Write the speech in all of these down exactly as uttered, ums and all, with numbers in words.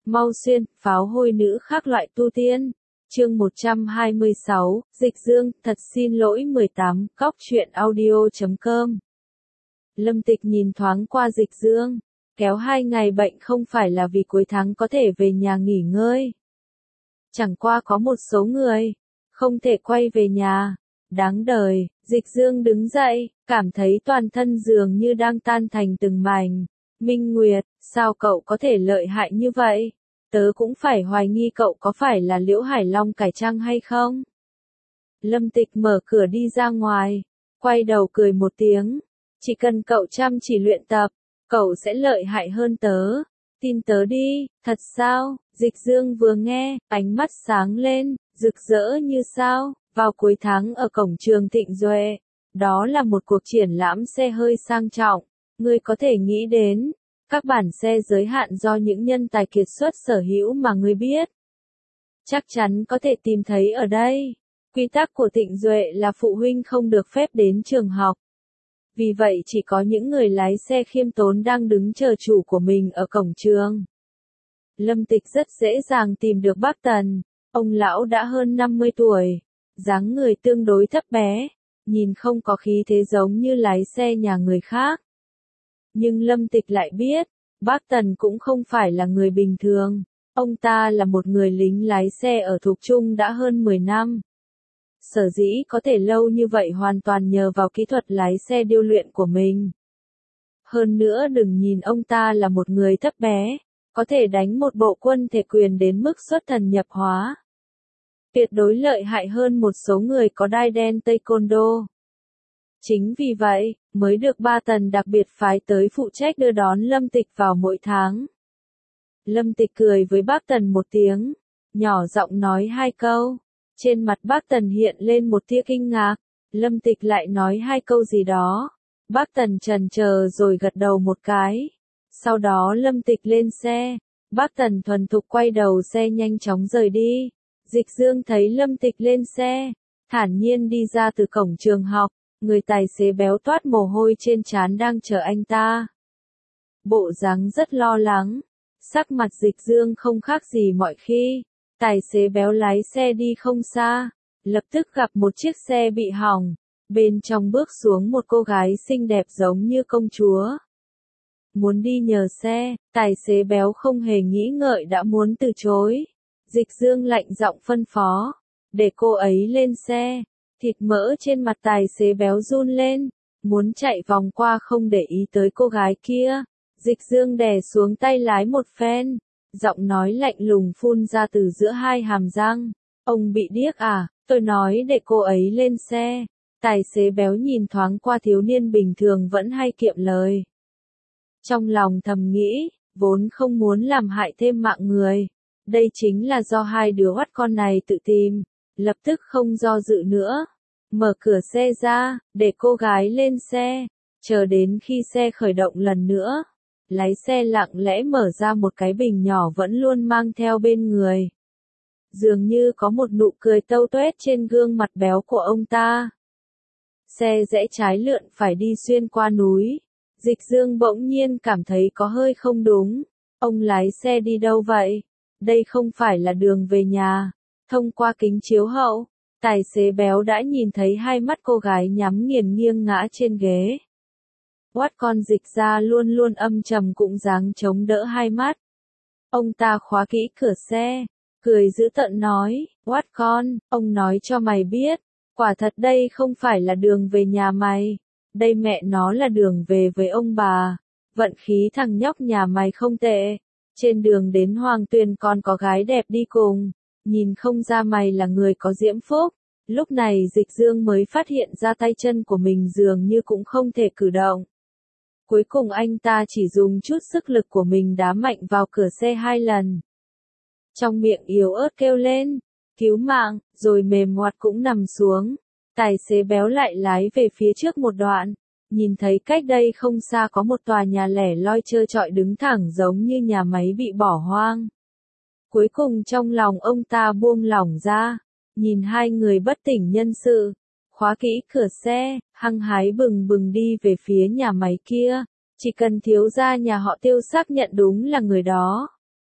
Mau xuyên, pháo hôi nữ khác loại tu tiên. Chương một trăm hai mươi sáu, Dịch Dương, thật xin lỗi mười tám, cóc truyện audio chấm com. Lâm Tịch nhìn thoáng qua Dịch Dương, kéo hai ngày bệnh không phải là vì cuối tháng có thể về nhà nghỉ ngơi. Chẳng qua có một số người, không thể quay về nhà. Đáng đời, Dịch Dương đứng dậy, cảm thấy toàn thân dường như đang tan thành từng mảnh. Minh Nguyệt, sao cậu có thể lợi hại như vậy? Tớ cũng phải hoài nghi cậu có phải là Liễu Hải Long cải trang hay không? Lâm Tịch mở cửa đi ra ngoài, quay đầu cười một tiếng. Chỉ cần cậu chăm chỉ luyện tập, cậu sẽ lợi hại hơn tớ. Tin tớ đi, thật sao? Dịch Dương vừa nghe, ánh mắt sáng lên, rực rỡ như sao. Vào cuối tháng ở cổng trường Thịnh Duệ, đó là một cuộc triển lãm xe hơi sang trọng. Ngươi có thể nghĩ đến, các bản xe giới hạn do những nhân tài kiệt xuất sở hữu mà ngươi biết. Chắc chắn có thể tìm thấy ở đây. Quy tắc của Thịnh Duệ là phụ huynh không được phép đến trường học. Vì vậy chỉ có những người lái xe khiêm tốn đang đứng chờ chủ của mình ở cổng trường. Lâm Tịch rất dễ dàng tìm được bác Tần. Ông lão đã hơn năm mươi tuổi, dáng người tương đối thấp bé, nhìn không có khí thế giống như lái xe nhà người khác. Nhưng Lâm Tịch lại biết, bác Tần cũng không phải là người bình thường. Ông ta là một người lính lái xe ở Thục Trung đã hơn mười năm. Sở dĩ có thể lâu như vậy hoàn toàn nhờ vào kỹ thuật lái xe điêu luyện của mình. Hơn nữa đừng nhìn ông ta là một người thấp bé, có thể đánh một bộ quân thể quyền đến mức xuất thần nhập hóa. Tuyệt đối lợi hại hơn một số người có đai đen taekwondo. Chính vì vậy, mới được ba Tần đặc biệt phái tới phụ trách đưa đón Lâm Tịch vào mỗi tháng. Lâm Tịch cười với bác Tần một tiếng, nhỏ giọng nói hai câu. Trên mặt bác Tần hiện lên một tia kinh ngạc, Lâm Tịch lại nói hai câu gì đó. Bác Tần chần chờ rồi gật đầu một cái. Sau đó Lâm Tịch lên xe, bác Tần thuần thục quay đầu xe nhanh chóng rời đi. Dịch Dương thấy Lâm Tịch lên xe, thản nhiên đi ra từ cổng trường học. Người tài xế béo toát mồ hôi trên trán đang chờ anh ta. Bộ dáng rất lo lắng. Sắc mặt Dịch Dương không khác gì mọi khi. Tài xế béo lái xe đi không xa, lập tức gặp một chiếc xe bị hỏng. Bên trong bước xuống một cô gái xinh đẹp giống như công chúa. Muốn đi nhờ xe, tài xế béo không hề nghĩ ngợi đã muốn từ chối. Dịch Dương lạnh giọng phân phó, để cô ấy lên xe. Thịt mỡ trên mặt tài xế béo run lên, muốn chạy vòng qua không để ý tới cô gái kia. Dịch Dương đè xuống tay lái một phen, giọng nói lạnh lùng phun ra từ giữa hai hàm răng. Ông bị điếc à, tôi nói để cô ấy lên xe. Tài xế béo nhìn thoáng qua thiếu niên bình thường vẫn hay kiệm lời. Trong lòng thầm nghĩ, vốn không muốn làm hại thêm mạng người. Đây chính là do hai đứa oắt con này tự tìm. Lập tức không do dự nữa, mở cửa xe ra, để cô gái lên xe, chờ đến khi xe khởi động lần nữa, lái xe lặng lẽ mở ra một cái bình nhỏ vẫn luôn mang theo bên người. Dường như có một nụ cười tâu tuét trên gương mặt béo của ông ta. Xe rẽ trái lượn phải đi xuyên qua núi. Dịch Dương bỗng nhiên cảm thấy có hơi không đúng. Ông lái xe đi đâu vậy? Đây không phải là đường về nhà. Thông qua kính chiếu hậu, tài xế béo đã nhìn thấy hai mắt cô gái nhắm nghiền nghiêng ngã trên ghế. Oát con Dịch ra luôn luôn âm trầm cũng dáng chống đỡ hai mắt. Ông ta khóa kỹ cửa xe, cười dữ tợn nói, oát con, ông nói cho mày biết, quả thật đây không phải là đường về nhà mày, đây mẹ nó là đường về với ông bà. Vận khí thằng nhóc nhà mày không tệ, trên đường đến Hoàng Tuyền còn có gái đẹp đi cùng. Nhìn không ra mày là người có diễm phúc. Lúc này Dịch Dương mới phát hiện ra tay chân của mình dường như cũng không thể cử động. Cuối cùng anh ta chỉ dùng chút sức lực của mình đá mạnh vào cửa xe hai lần. Trong miệng yếu ớt kêu lên, cứu mạng, rồi mềm ngoặt cũng nằm xuống. Tài xế béo lại lái về phía trước một đoạn. Nhìn thấy cách đây không xa có một tòa nhà lẻ loi trơ trọi đứng thẳng giống như nhà máy bị bỏ hoang. Cuối cùng trong lòng ông ta buông lỏng ra, nhìn hai người bất tỉnh nhân sự, khóa kỹ cửa xe, hăng hái bừng bừng đi về phía nhà máy kia, chỉ cần thiếu gia nhà họ Tiêu xác nhận đúng là người đó.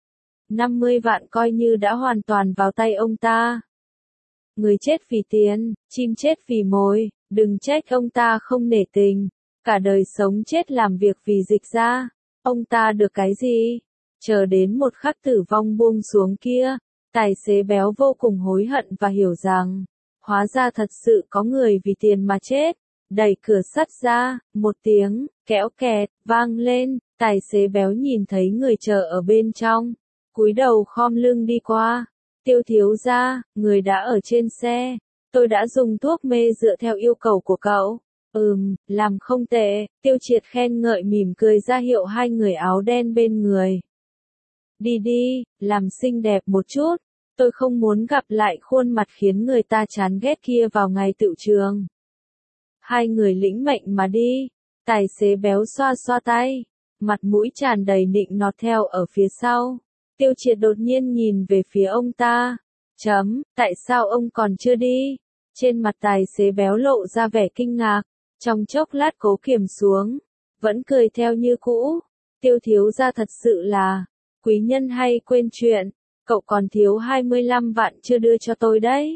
năm mươi vạn coi như đã hoàn toàn vào tay ông ta. Người chết vì tiền, chim chết vì mồi, đừng trách ông ta không nể tình. Cả đời sống chết làm việc vì dịch ra. Ông ta được cái gì? Chờ đến một khắc tử vong buông xuống kia, tài xế béo vô cùng hối hận và hiểu rằng, hóa ra thật sự có người vì tiền mà chết. Đẩy cửa sắt ra, một tiếng, kéo kẹt, vang lên, tài xế béo nhìn thấy người chờ ở bên trong. Cúi đầu khom lưng đi qua. Tiêu thiếu gia, người đã ở trên xe. Tôi đã dùng thuốc mê dựa theo yêu cầu của cậu. Ừm, làm không tệ, Tiêu Triệt khen ngợi mỉm cười ra hiệu hai người áo đen bên người. Đi đi, làm xinh đẹp một chút. Tôi không muốn gặp lại khuôn mặt khiến người ta chán ghét kia vào ngày tựu trường. Hai người lĩnh mệnh mà đi. Tài xế béo xoa xoa tay. Mặt mũi tràn đầy nịnh nọt theo ở phía sau. Tiêu Triệt đột nhiên nhìn về phía ông ta. Chấm, tại sao ông còn chưa đi? Trên mặt tài xế béo lộ ra vẻ kinh ngạc. Trong chốc lát cố kiềm xuống. Vẫn cười theo như cũ. Tiêu thiếu gia thật sự là. Quý nhân hay quên chuyện. Cậu còn thiếu hai mươi lăm vạn chưa đưa cho tôi đấy.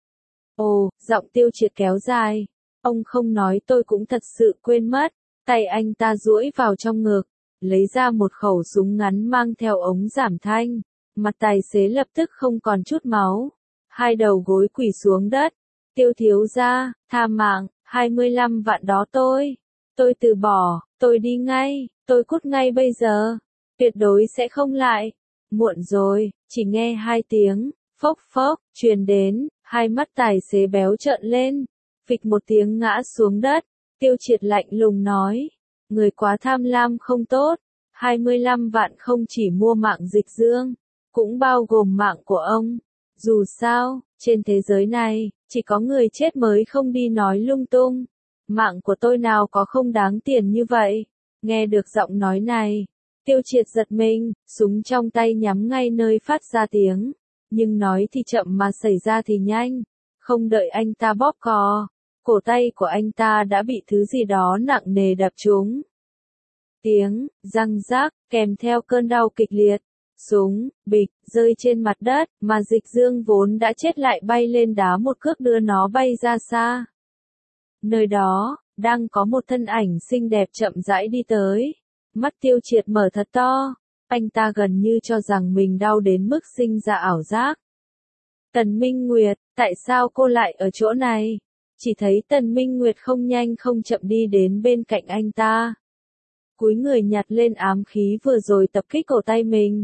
Ồ, giọng Tiêu Triệt kéo dài. Ông không nói tôi cũng thật sự quên mất. Tay anh ta duỗi vào trong ngực. Lấy ra một khẩu súng ngắn mang theo ống giảm thanh. Mặt tài xế lập tức không còn chút máu. Hai đầu gối quỳ xuống đất. Tiêu thiếu gia, tha mạng, hai mươi lăm vạn đó tôi. Tôi từ bỏ, tôi đi ngay, tôi cút ngay bây giờ. Tuyệt đối sẽ không lại. Muộn rồi, chỉ nghe hai tiếng, phốc phốc, truyền đến, hai mắt tài xế béo trợn lên. Phịch một tiếng ngã xuống đất. Tiêu Triệt lạnh lùng nói. Người quá tham lam không tốt. hai mươi lăm vạn không chỉ mua mạng Dịch Dương, cũng bao gồm mạng của ông. Dù sao, trên thế giới này, chỉ có người chết mới không đi nói lung tung. Mạng của tôi nào có không đáng tiền như vậy. Nghe được giọng nói này, Tiêu Triệt giật mình, súng trong tay nhắm ngay nơi phát ra tiếng. Nhưng nói thì chậm mà xảy ra thì nhanh. Không đợi anh ta bóp cò, cổ tay của anh ta đã bị thứ gì đó nặng nề đập trúng. Tiếng, răng rác, kèm theo cơn đau kịch liệt. Súng, bịch, rơi trên mặt đất, mà Dịch Dương vốn đã chết lại bay lên đá một cước đưa nó bay ra xa. Nơi đó, đang có một thân ảnh xinh đẹp chậm rãi đi tới. Mắt Tiêu Triệt mở thật to. Anh ta gần như cho rằng mình đau đến mức sinh ra ảo giác. Tần Minh Nguyệt, tại sao cô lại ở chỗ này? Chỉ thấy Tần Minh Nguyệt không nhanh không chậm đi đến bên cạnh anh ta. Cúi người nhặt lên ám khí vừa rồi tập kích cổ tay mình.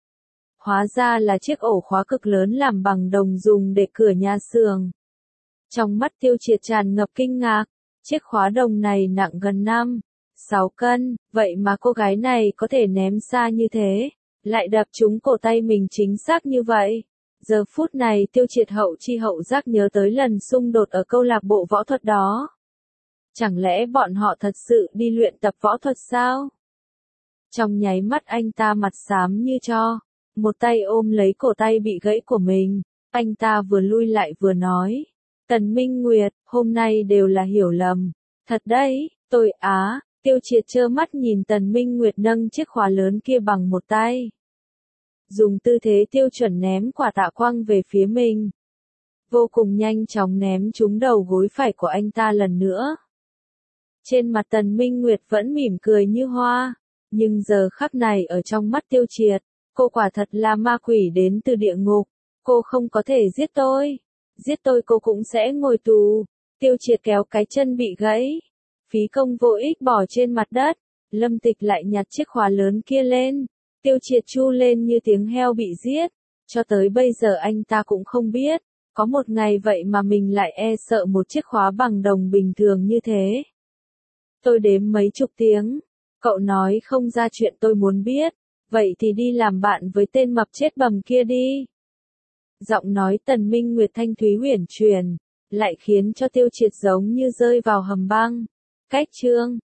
Hóa ra là chiếc ổ khóa cực lớn làm bằng đồng dùng để cửa nhà xưởng. Trong mắt Tiêu Triệt tràn ngập kinh ngạc. Chiếc khóa đồng này nặng gần năm, sáu cân, vậy mà cô gái này có thể ném xa như thế, lại đập trúng cổ tay mình chính xác như vậy. Giờ phút này Tiêu Triệt hậu chi hậu giác nhớ tới lần xung đột ở câu lạc bộ võ thuật đó. Chẳng lẽ bọn họ thật sự đi luyện tập võ thuật sao? Trong nháy mắt anh ta mặt xám như tro, một tay ôm lấy cổ tay bị gãy của mình, anh ta vừa lui lại vừa nói. Tần Minh Nguyệt, hôm nay đều là hiểu lầm. Thật đấy, tôi á, Tiêu Triệt trơ mắt nhìn Tần Minh Nguyệt nâng chiếc khóa lớn kia bằng một tay. Dùng tư thế tiêu chuẩn ném quả tạ quang về phía mình. Vô cùng nhanh chóng ném trúng đầu gối phải của anh ta lần nữa. Trên mặt Tần Minh Nguyệt vẫn mỉm cười như hoa. Nhưng giờ khắc này ở trong mắt Tiêu Triệt, cô quả thật là ma quỷ đến từ địa ngục. Cô không có thể giết tôi. Giết tôi cô cũng sẽ ngồi tù. Tiêu Triệt kéo cái chân bị gãy. Phí công vô ích bỏ trên mặt đất. Lâm Tịch lại nhặt chiếc khóa lớn kia lên. Tiêu Triệt chu lên như tiếng heo bị giết. Cho tới bây giờ anh ta cũng không biết. Có một ngày vậy mà mình lại e sợ một chiếc khóa bằng đồng bình thường như thế. Tôi đếm mấy chục tiếng. Cậu nói không ra chuyện tôi muốn biết. Vậy thì đi làm bạn với tên mập chết bầm kia đi. Giọng nói Tần Minh Nguyệt thanh thúy huyền truyền, lại khiến cho Tiêu Triệt giống như rơi vào hầm băng. Cách chương